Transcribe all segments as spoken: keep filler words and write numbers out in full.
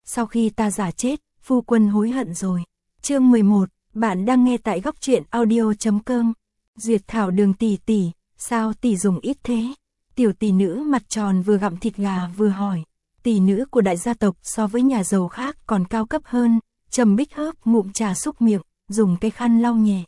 sau khi ta giả chết, phu quân hối hận rồi. Chương mười một, bạn đang nghe tại góc truyện audio chấm com. Duyệt Thảo Đường tỷ tỷ, sao tỷ dùng ít thế? Tiểu tỷ nữ mặt tròn vừa gặm thịt gà vừa hỏi. Tỷ nữ của đại gia tộc so với nhà giàu khác còn cao cấp hơn. Trầm Bích hớp ngụm trà xúc miệng, dùng cái khăn lau nhẹ.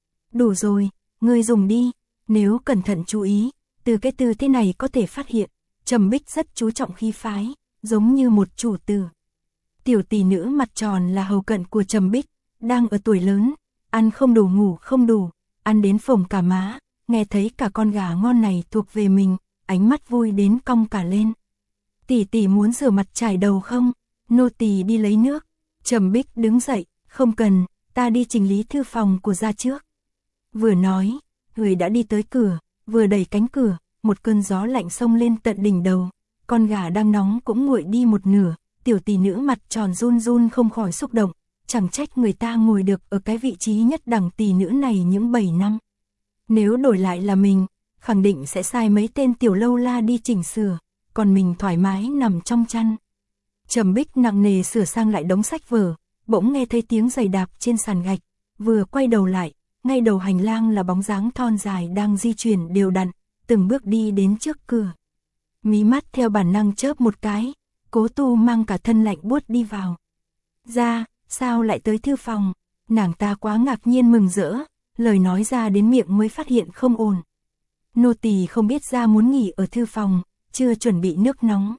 Đủ rồi, ngươi dùng đi. Nếu cẩn thận chú ý, từ cái từ thế này có thể phát hiện, Trầm Bích rất chú trọng khí phái, giống như một chủ tử. Tiểu tỷ nữ mặt tròn là hầu cận của Trầm Bích, đang ở tuổi lớn, ăn không đủ ngủ không đủ, ăn đến phồng cả má, nghe thấy cả con gà ngon này thuộc về mình, ánh mắt vui đến cong cả lên. Tỷ tỷ muốn rửa mặt chải đầu không? Nô tỳ đi lấy nước. Trầm Bích đứng dậy, không cần, ta đi chỉnh lý thư phòng của gia trước. Vừa nói, người đã đi tới cửa, vừa đẩy cánh cửa, một cơn gió lạnh xông lên tận đỉnh đầu, con gà đang nóng cũng nguội đi một nửa, tiểu tỷ nữ mặt tròn run run không khỏi xúc động, chẳng trách người ta ngồi được ở cái vị trí nhất đẳng tỷ nữ này những bảy năm. Nếu đổi lại là mình, khẳng định sẽ sai mấy tên tiểu lâu la đi chỉnh sửa, còn mình thoải mái nằm trong chăn. Trầm Bích nặng nề sửa sang lại đống sách vở, bỗng nghe thấy tiếng giày đạp trên sàn gạch, vừa quay đầu lại, ngay đầu hành lang là bóng dáng thon dài đang di chuyển đều đặn, từng bước đi đến trước cửa. Mí mắt theo bản năng chớp một cái, Cố Tu mang cả thân lạnh buốt đi vào. Ra, sao lại tới thư phòng? Nàng ta quá ngạc nhiên mừng rỡ, lời nói ra đến miệng mới phát hiện không ổn. Nô tỳ không biết ra muốn nghỉ ở thư phòng, chưa chuẩn bị nước nóng.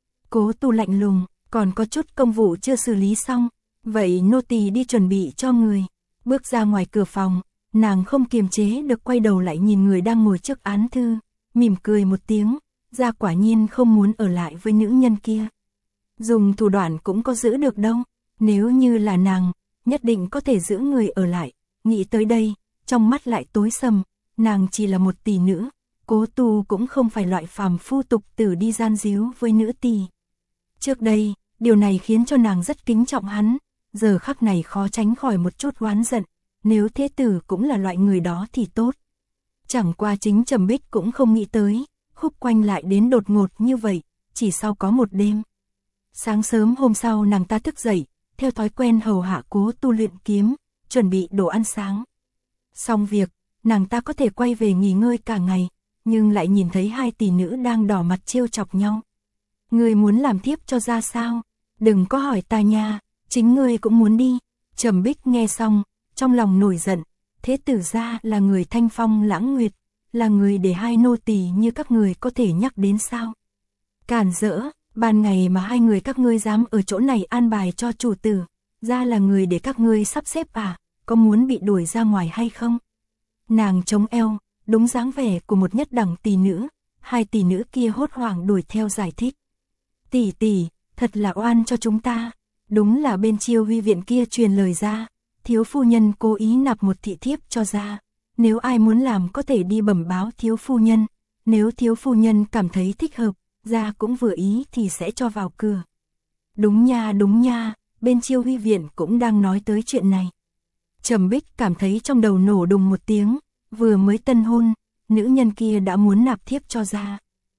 Cố Tu lạnh lùng, còn có chút công vụ chưa xử lý xong, vậy nô tỳ đi chuẩn bị cho người. Bước ra ngoài cửa phòng, nàng không kiềm chế được quay đầu lại nhìn người đang ngồi trước án thư, mỉm cười một tiếng, ra quả nhiên không muốn ở lại với nữ nhân kia. Dùng thủ đoạn cũng có giữ được đâu, nếu như là nàng, nhất định có thể giữ người ở lại. Nghĩ tới đây, trong mắt lại tối sầm, nàng chỉ là một tỷ nữ, Cố Tu cũng không phải loại phàm phu tục tử đi gian díu với nữ tỳ. Trước đây, điều này khiến cho nàng rất kính trọng hắn, giờ khắc này khó tránh khỏi một chút oán giận, nếu thế tử cũng là loại người đó thì tốt. Chẳng qua chính Trầm Bích cũng không nghĩ tới, khúc quanh lại đến đột ngột như vậy, chỉ sau có một đêm. Sáng sớm hôm sau nàng ta thức dậy, theo thói quen hầu hạ Cố Tu luyện kiếm, chuẩn bị đồ ăn sáng. Xong việc, nàng ta có thể quay về nghỉ ngơi cả ngày, nhưng lại nhìn thấy hai tỷ nữ đang đỏ mặt trêu chọc nhau. Ngươi muốn làm thiếp cho ra sao? Đừng có hỏi ta nha, chính ngươi cũng muốn đi. Trầm Bích nghe xong, trong lòng nổi giận, thế tử gia là người thanh phong lãng nguyệt, là người để hai nô tỳ như các người có thể nhắc đến sao? Cản rỡ, ban ngày mà hai người các ngươi dám ở chỗ này an bài cho chủ tử, ra là người để các ngươi sắp xếp à, có muốn bị đuổi ra ngoài hay không? Nàng chống eo, đúng dáng vẻ của một nhất đẳng tỷ nữ, hai tỷ nữ kia hốt hoảng đuổi theo giải thích. Tỷ tỷ, thật là oan cho chúng ta, đúng là bên Chiêu Huy viện kia truyền lời ra, thiếu phu nhân cố ý nạp một thị thiếp cho ra, nếu ai muốn làm có thể đi bẩm báo thiếu phu nhân, nếu thiếu phu nhân cảm thấy thích hợp, ra cũng vừa ý thì sẽ cho vào cửa. Đúng nha đúng nha, bên Chiêu Huy viện cũng đang nói tới chuyện này. Trầm Bích cảm thấy trong đầu nổ đùng một tiếng, vừa mới tân hôn, nữ nhân kia đã muốn nạp thiếp cho ra.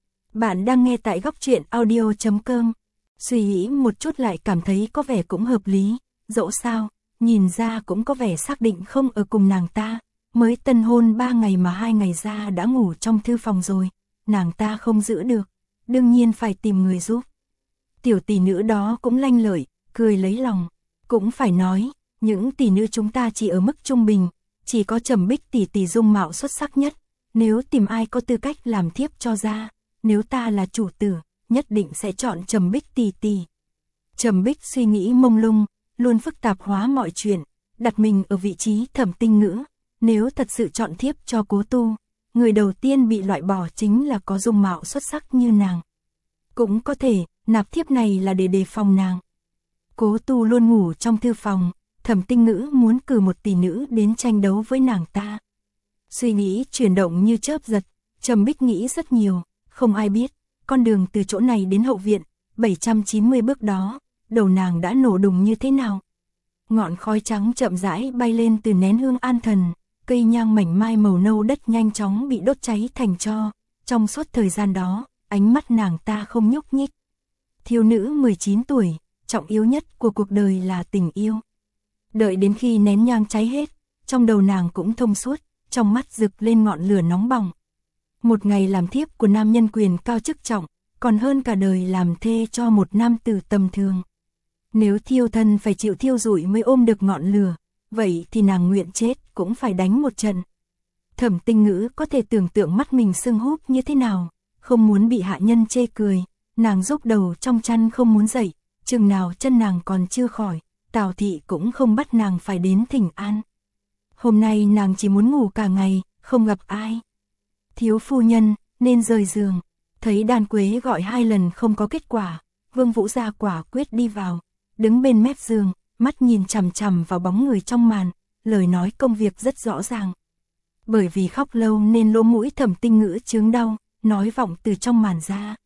Bạn đang nghe tại góc truyện audio chấm com. Suy nghĩ một chút lại cảm thấy có vẻ cũng hợp lý, dẫu sao, nhìn ra cũng có vẻ xác định không ở cùng nàng ta, mới tân hôn ba ngày mà hai ngày ra đã ngủ trong thư phòng rồi, nàng ta không giữ được, đương nhiên phải tìm người giúp. Tiểu tỷ nữ đó cũng lanh lợi, cười lấy lòng, cũng phải nói, những tỷ nữ chúng ta chỉ ở mức trung bình, chỉ có Trầm Bích tỷ tỷ dung mạo xuất sắc nhất, nếu tìm ai có tư cách làm thiếp cho ra, nếu ta là chủ tử, nhất định sẽ chọn Trầm Bích tỷ tỷ. Trầm Bích suy nghĩ mông lung, luôn phức tạp hóa mọi chuyện, đặt mình ở vị trí Thẩm Tinh Ngữ, nếu thật sự chọn thiếp cho Cố Tu, người đầu tiên bị loại bỏ chính là có dung mạo xuất sắc như nàng. Cũng có thể, nạp thiếp này là để đề phòng nàng. Cố Tu luôn ngủ trong thư phòng, Thẩm Tinh Ngữ muốn cử một tỷ nữ đến tranh đấu với nàng ta. Suy nghĩ chuyển động như chớp giật, Trầm Bích nghĩ rất nhiều, không ai biết, con đường từ chỗ này đến hậu viện, bảy trăm chín mươi bước đó, đầu nàng đã nổ đùng như thế nào. Ngọn khói trắng chậm rãi bay lên từ nén hương an thần, cây nhang mảnh mai màu nâu đất nhanh chóng bị đốt cháy thành tro, trong suốt thời gian đó, ánh mắt nàng ta không nhúc nhích. Thiếu nữ mười chín tuổi, trọng yếu nhất của cuộc đời là tình yêu. Đợi đến khi nén nhang cháy hết, trong đầu nàng cũng thông suốt, trong mắt rực lên ngọn lửa nóng bỏng. Một ngày làm thiếp của nam nhân quyền cao chức trọng, còn hơn cả đời làm thê cho một nam tử tầm thường. Nếu thiêu thân phải chịu thiêu rụi mới ôm được ngọn lửa, vậy thì nàng nguyện chết cũng phải đánh một trận. Thẩm Tinh Ngữ có thể tưởng tượng mắt mình sưng húp như thế nào, không muốn bị hạ nhân chê cười, nàng rúc đầu trong chăn không muốn dậy, chừng nào chân nàng còn chưa khỏi, Tào thị cũng không bắt nàng phải đến thỉnh an. Hôm nay nàng chỉ muốn ngủ cả ngày, không gặp ai. Thiếu phu nhân, nên rời giường. Thấy Đan Quế gọi hai lần không có kết quả, Vương Vũ Gia quả quyết đi vào, đứng bên mép giường, mắt nhìn chằm chằm vào bóng người trong màn, lời nói công việc rất rõ ràng. Bởi vì khóc lâu nên lỗ mũi Thẩm Tinh Ngữ chướng đau, nói vọng từ trong màn ra.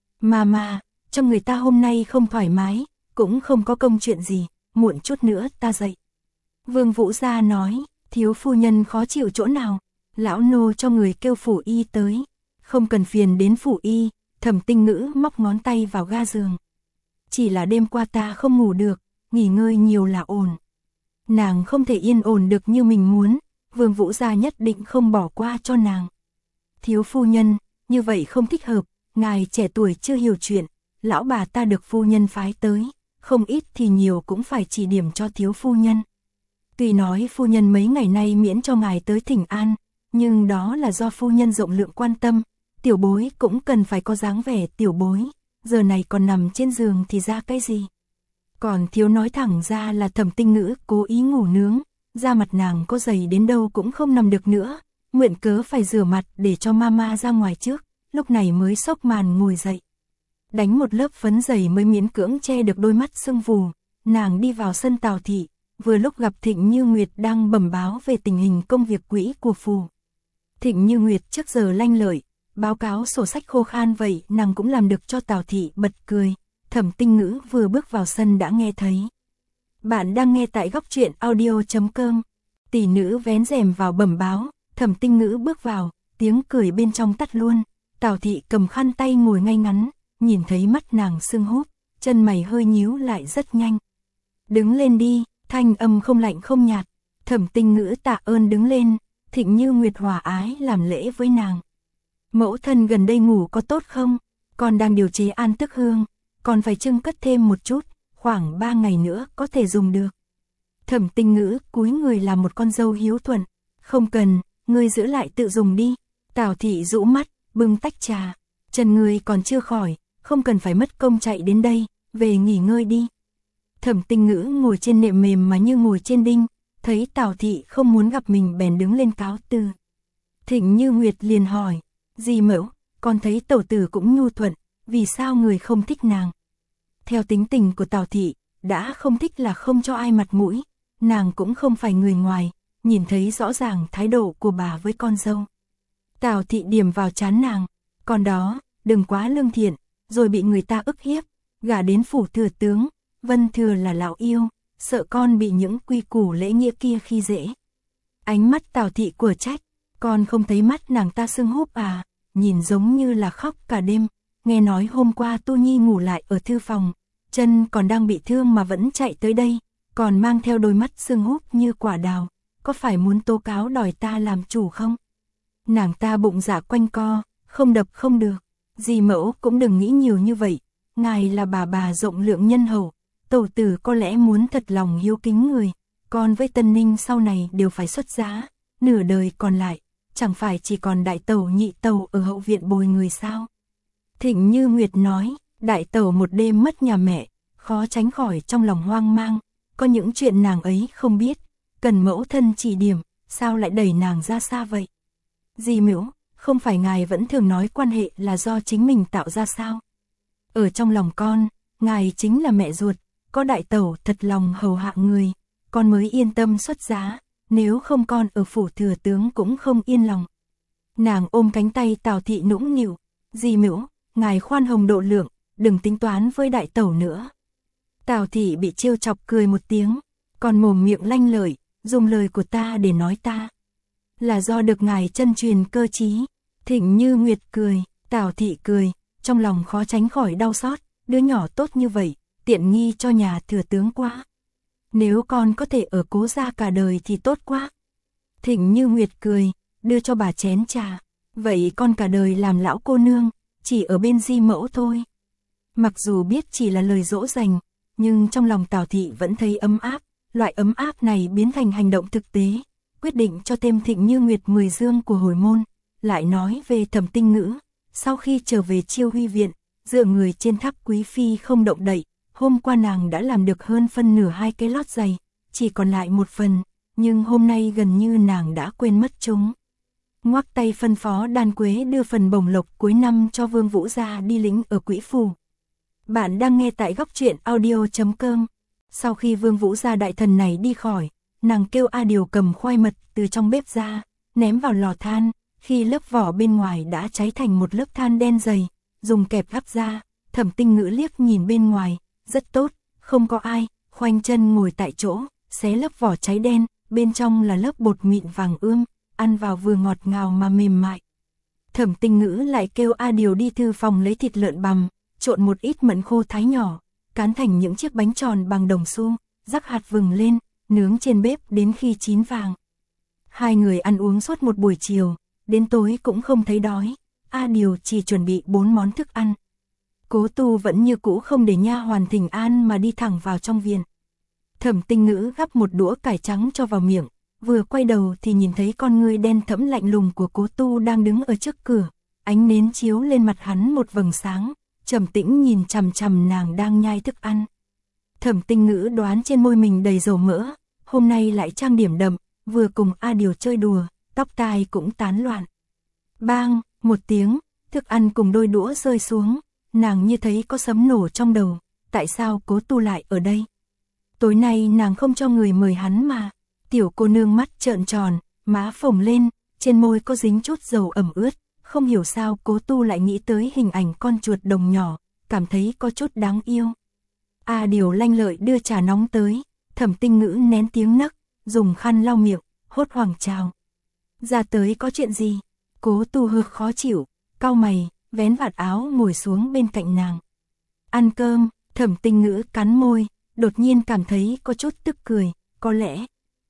Mama, cho người ta hôm nay không thoải mái, cũng không có công chuyện gì, muộn chút nữa ta dậy. Vương Vũ Gia nói, thiếu phu nhân khó chịu chỗ nào, lão nô cho người kêu phủ y tới. Không cần phiền đến phủ y, Thẩm Tinh Ngữ móc ngón tay vào ga giường. Chỉ là đêm qua ta không ngủ được, nghỉ ngơi nhiều là ổn. Nàng không thể yên ổn được như mình muốn, Vương Vũ Gia nhất định không bỏ qua cho nàng. Thiếu phu nhân, như vậy không thích hợp, ngài trẻ tuổi chưa hiểu chuyện, lão bà ta được phu nhân phái tới, không ít thì nhiều cũng phải chỉ điểm cho thiếu phu nhân. Tuy nói phu nhân mấy ngày nay miễn cho ngài tới thỉnh an, nhưng đó là do phu nhân rộng lượng quan tâm, tiểu bối cũng cần phải có dáng vẻ tiểu bối, giờ này còn nằm trên giường thì ra cái gì. Còn thiếu nói thẳng ra là Thẩm Tinh Ngữ cố ý ngủ nướng, da mặt nàng có dày đến đâu cũng không nằm được nữa, mượn cớ phải rửa mặt để cho mama ra ngoài trước, lúc này mới xốc màn ngồi dậy. Đánh một lớp phấn dày mới miễn cưỡng che được đôi mắt sưng vù, nàng đi vào sân Tào thị, vừa lúc gặp Thịnh Như Nguyệt đang bẩm báo về tình hình công việc quỹ của phủ. Thịnh Như Nguyệt trước giờ lanh lợi, báo cáo sổ sách khô khan vậy nàng cũng làm được cho Tào thị bật cười. Thẩm Tinh Ngữ vừa bước vào sân đã nghe thấy. Bạn đang nghe tại góc truyện audio chấm com. Tỷ nữ vén rèm vào bẩm báo, Thẩm Tinh Ngữ bước vào, tiếng cười bên trong tắt luôn. Tào thị cầm khăn tay ngồi ngay ngắn, nhìn thấy mắt nàng sưng húp, chân mày hơi nhíu lại rất nhanh. Đứng lên đi, thanh âm không lạnh không nhạt. Thẩm Tinh Ngữ tạ ơn đứng lên, Thịnh Như Nguyệt hòa ái làm lễ với nàng. Mẫu thân gần đây ngủ có tốt không? Con đang điều chế an tức hương, còn phải trưng cất thêm một chút, khoảng ba ngày nữa có thể dùng được. Thẩm Tinh Ngữ cúi người làm một con dâu hiếu thuận, không cần, ngươi giữ lại tự dùng đi. Tào thị rũ mắt, bưng tách trà, chân ngươi còn chưa khỏi, không cần phải mất công chạy đến đây, về nghỉ ngơi đi. Thẩm Tinh Ngữ ngồi trên nệm mềm mà như ngồi trên đinh, thấy Tào thị không muốn gặp mình bèn đứng lên cáo từ. Thịnh Như Nguyệt liền hỏi, dì mẫu, con thấy tẩu tử cũng nhu thuận, vì sao người không thích nàng? Theo tính tình của Tào thị, đã không thích là không cho ai mặt mũi, nàng cũng không phải người ngoài, nhìn thấy rõ ràng thái độ của bà với con dâu. Tào thị điểm vào trán nàng, còn đó, đừng quá lương thiện, rồi bị người ta ức hiếp, gả đến phủ thừa tướng, Vân Thừa là lão yêu, sợ con bị những quy củ lễ nghĩa kia khi dễ. Ánh mắt Tào thị của trách, con không thấy mắt nàng ta sưng húp à, nhìn giống như là khóc cả đêm, nghe nói hôm qua Tu Nhi ngủ lại ở thư phòng, chân còn đang bị thương mà vẫn chạy tới đây, còn mang theo đôi mắt sưng húp như quả đào, có phải muốn tố cáo đòi ta làm chủ không? Nàng ta bụng dạ quanh co, không đập không được, dì mẫu cũng đừng nghĩ nhiều như vậy, ngài là bà bà rộng lượng nhân hậu, tẩu tử có lẽ muốn thật lòng hiếu kính người, con với Tân Ninh sau này đều phải xuất giá, nửa đời còn lại, chẳng phải chỉ còn đại tẩu nhị tẩu ở hậu viện bồi người sao? Thịnh Như Nguyệt nói, đại tẩu một đêm mất nhà mẹ, khó tránh khỏi trong lòng hoang mang, có những chuyện nàng ấy không biết, cần mẫu thân chỉ điểm, sao lại đẩy nàng ra xa vậy? Dì Miễu, không phải ngài vẫn thường nói quan hệ là do chính mình tạo ra sao? Ở trong lòng con, ngài chính là mẹ ruột, có đại tẩu thật lòng hầu hạ người, con mới yên tâm xuất giá, nếu không con ở phủ thừa tướng cũng không yên lòng. Nàng ôm cánh tay Tào thị nũng nịu, dì Miễu, ngài khoan hồng độ lượng, đừng tính toán với đại tẩu nữa. Tào thị bị trêu chọc cười một tiếng, còn mồm miệng lanh lợi, dùng lời của ta để nói ta. Là do được ngài chân truyền cơ trí. Thịnh Như Nguyệt cười, Tào thị cười, trong lòng khó tránh khỏi đau xót, đứa nhỏ tốt như vậy, tiện nghi cho nhà thừa tướng quá. Nếu con có thể ở Cố gia cả đời thì tốt quá. Thịnh Như Nguyệt cười, đưa cho bà chén trà. Vậy con cả đời làm lão cô nương, chỉ ở bên Di mẫu thôi. Mặc dù biết chỉ là lời dỗ dành, nhưng trong lòng Tào thị vẫn thấy ấm áp. Loại ấm áp này biến thành hành động thực tế, quyết định cho thêm Thịnh Như Nguyệt mười dương của hồi môn. Lại nói về Thẩm Tinh Ngữ, sau khi trở về Chiêu Huy viện, dựa người trên tháp quý phi không động đậy. Hôm qua nàng đã làm được hơn phân nửa hai cái lót giày, chỉ còn lại một phần, nhưng hôm nay gần như nàng đã quên mất chúng. Ngoắc tay phân phó Đan Quế đưa phần bổng lộc cuối năm cho Vương Vũ gia đi lĩnh ở Quỹ phủ. Bạn đang nghe tại góc truyện audio chấm com. Sau khi Vương Vũ gia đại thần này đi khỏi, nàng kêu A Điều cầm khoai mật từ trong bếp ra, ném vào lò than, khi lớp vỏ bên ngoài đã cháy thành một lớp than đen dày, dùng kẹp gắp ra. Thẩm Tinh Ngữ liếc nhìn bên ngoài, rất tốt, không có ai, khoanh chân ngồi tại chỗ, xé lớp vỏ cháy đen, bên trong là lớp bột mịn vàng ươm, ăn vào vừa ngọt ngào mà mềm mại. Thẩm Tinh Ngữ lại kêu A Điều đi thư phòng lấy thịt lợn bằm, trộn một ít mận khô thái nhỏ, cán thành những chiếc bánh tròn bằng đồng xu, rắc hạt vừng lên, nướng trên bếp đến khi chín vàng. Hai người ăn uống suốt một buổi chiều, đến tối cũng không thấy đói, A Điều chỉ chuẩn bị bốn món thức ăn. Cố Tu vẫn như cũ không để nha hoàn thỉnh an mà đi thẳng vào trong viện. Thẩm Tinh Ngữ gắp một đũa cải trắng cho vào miệng, vừa quay đầu thì nhìn thấy con ngươi đen thẫm lạnh lùng của Cố Tu đang đứng ở trước cửa, ánh nến chiếu lên mặt hắn một vầng sáng, trầm tĩnh nhìn chằm chằm nàng đang nhai thức ăn. Thẩm Tinh Ngữ đoán trên môi mình đầy dầu mỡ, hôm nay lại trang điểm đậm, vừa cùng A Điều chơi đùa, tóc tai cũng tán loạn. Bang, một tiếng, thức ăn cùng đôi đũa rơi xuống. Nàng như thấy có sấm nổ trong đầu, tại sao Cố Tu lại ở đây? Tối nay nàng không cho người mời hắn mà. Tiểu cô nương mắt trợn tròn, má phồng lên, trên môi có dính chút dầu ẩm ướt, không hiểu sao Cố Tu lại nghĩ tới hình ảnh con chuột đồng nhỏ, cảm thấy có chút đáng yêu. A Điều lanh lợi đưa trà nóng tới, Thẩm Tinh Ngữ nén tiếng nấc, dùng khăn lau miệng, hốt hoảng chào. Ra tới có chuyện gì? Cố Tu hơi khó chịu, cau mày, vén vạt áo ngồi xuống bên cạnh nàng. Ăn cơm, Thẩm Tinh Ngữ cắn môi, đột nhiên cảm thấy có chút tức cười, có lẽ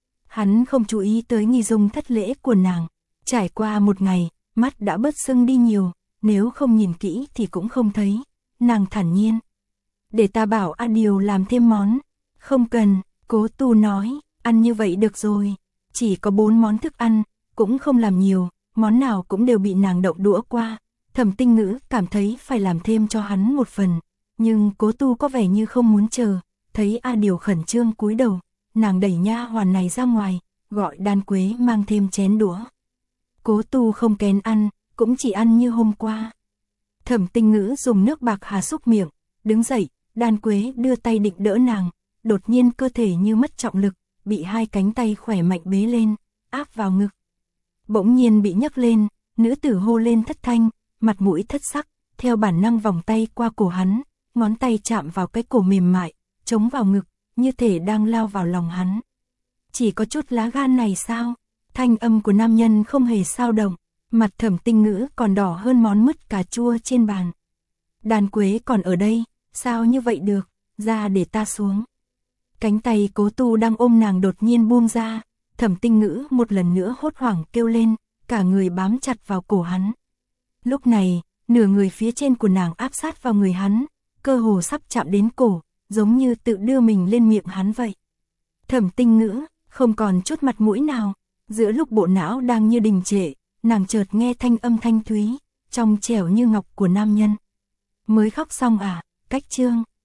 hắn không chú ý tới nghi dung thất lễ của nàng. Trải qua một ngày, mắt đã bớt sưng đi nhiều, nếu không nhìn kỹ thì cũng không thấy. Nàng thản nhiên, để ta bảo A Điều làm thêm món. Không cần, Cố Tu nói, ăn như vậy được rồi. Chỉ có bốn món thức ăn, cũng không làm nhiều, món nào cũng đều bị nàng động đũa qua. Thẩm Tinh Ngữ cảm thấy phải làm thêm cho hắn một phần, nhưng Cố Tu có vẻ như không muốn chờ, thấy A Điều khẩn trương cúi đầu, nàng đẩy nha hoàn này ra ngoài, gọi Đan Quế mang thêm chén đũa. Cố Tu không kén ăn, cũng chỉ ăn như hôm qua. Thẩm Tinh Ngữ dùng nước bạc hà xúc miệng, đứng dậy, Đan Quế đưa tay định đỡ nàng, đột nhiên cơ thể như mất trọng lực, bị hai cánh tay khỏe mạnh bế lên, áp vào ngực. Bỗng nhiên bị nhấc lên, nữ tử hô lên thất thanh, mặt mũi thất sắc, theo bản năng vòng tay qua cổ hắn, ngón tay chạm vào cái cổ mềm mại, chống vào ngực, như thể đang lao vào lòng hắn. Chỉ có chút lá gan này sao? Thanh âm của nam nhân không hề xao động, mặt Thẩm Tinh Ngữ còn đỏ hơn món mứt cà chua trên bàn. Đan Quế còn ở đây, sao như vậy được, ra để ta xuống. Cánh tay Cố Tu đang ôm nàng đột nhiên buông ra, Thẩm Tinh Ngữ một lần nữa hốt hoảng kêu lên, cả người bám chặt vào cổ hắn. Lúc này, nửa người phía trên của nàng áp sát vào người hắn, cơ hồ sắp chạm đến cổ, giống như tự đưa mình lên miệng hắn vậy. Thẩm Tinh Ngữ, không còn chút mặt mũi nào, giữa lúc bộ não đang như đình trệ, nàng chợt nghe thanh âm thanh thúy, trong trẻo như ngọc của nam nhân. Mới khóc xong à, cách chương.